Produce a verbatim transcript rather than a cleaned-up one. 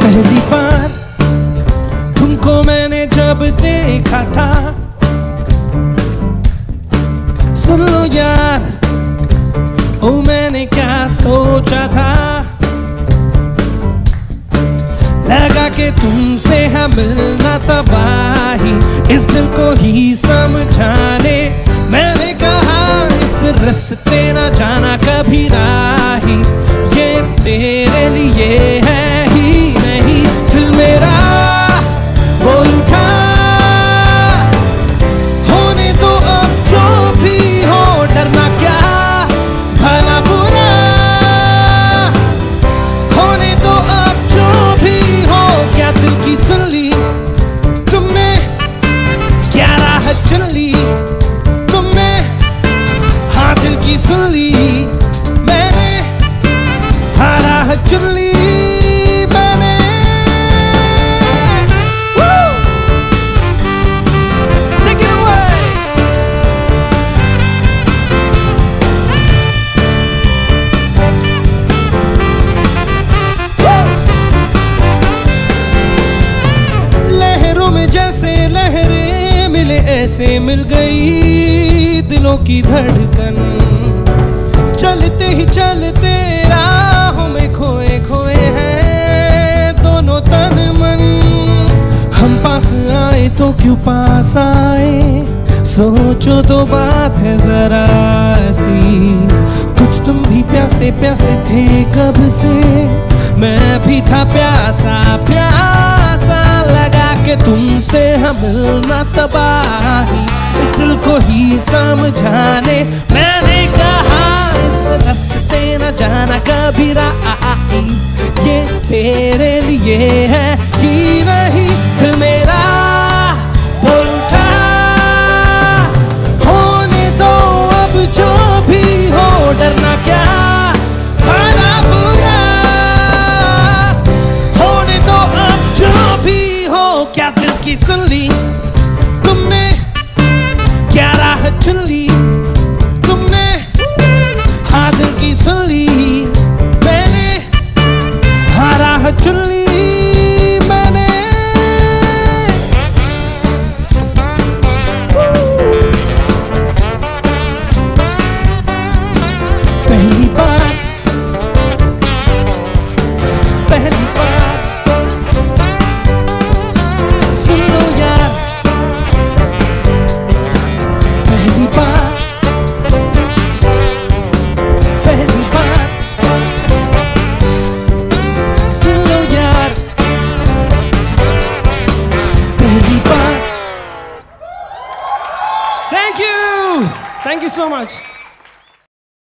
पहली बार तुमको मैंने जब देखा था, सुन लो यार ओ मैंने क्या सोचा था, लगा के तुमसे है मिलना तबाही, इस दिल को ही समझाने मैंने कहा इस रास्ते न जाना कभी राही, ये तेरे लिए है ही नहीं। दिल मेरा बोल उठा, होने दो अब जो भी हो, डरना क्या भला बुरा, होने दो अब जो भी हो। क्या दिल की सुन ली तुमने, क्या राह चुन ली तुमने, हाँ दिल की सुन ली मैंने, हाँ राह चुन ली मैंने। Take it away. लहरों में जैसे लहरें मिले ऐसे मिल गई दिलों की धड़कन, चलते ही चलते राहों में खोए खोए हैं दोनों तन मन। हम पास आए तो क्यों पास आए, सोचो तो बात है जरा सी, कुछ तुम भी प्यासे प्यासे थे कब से, मैं भी था प्यासा प्यासा, लगा के तुमसे हम मिलना तबाही, इस दिल को ही समझाने मैंने कहा इस रास्ते न जाना कभी राही, ये तेरे लिए है ही नहीं। दिल मेरा बोल उठा, होने दो अब जो भी हो, डरना क्या भला बुरा, होने दो अब जो भी हो। क्या दिल की सुन ली तुमने, क्या राह चुन ली तुमने, हाँ दिल की सुन ली मैंने, हाँ राह चुन ली मैंने। पहली बार पहली बार सुन लो यार, पहली बार पहली बार सुन लो यार, पहली बार। Thank you, thank you so much.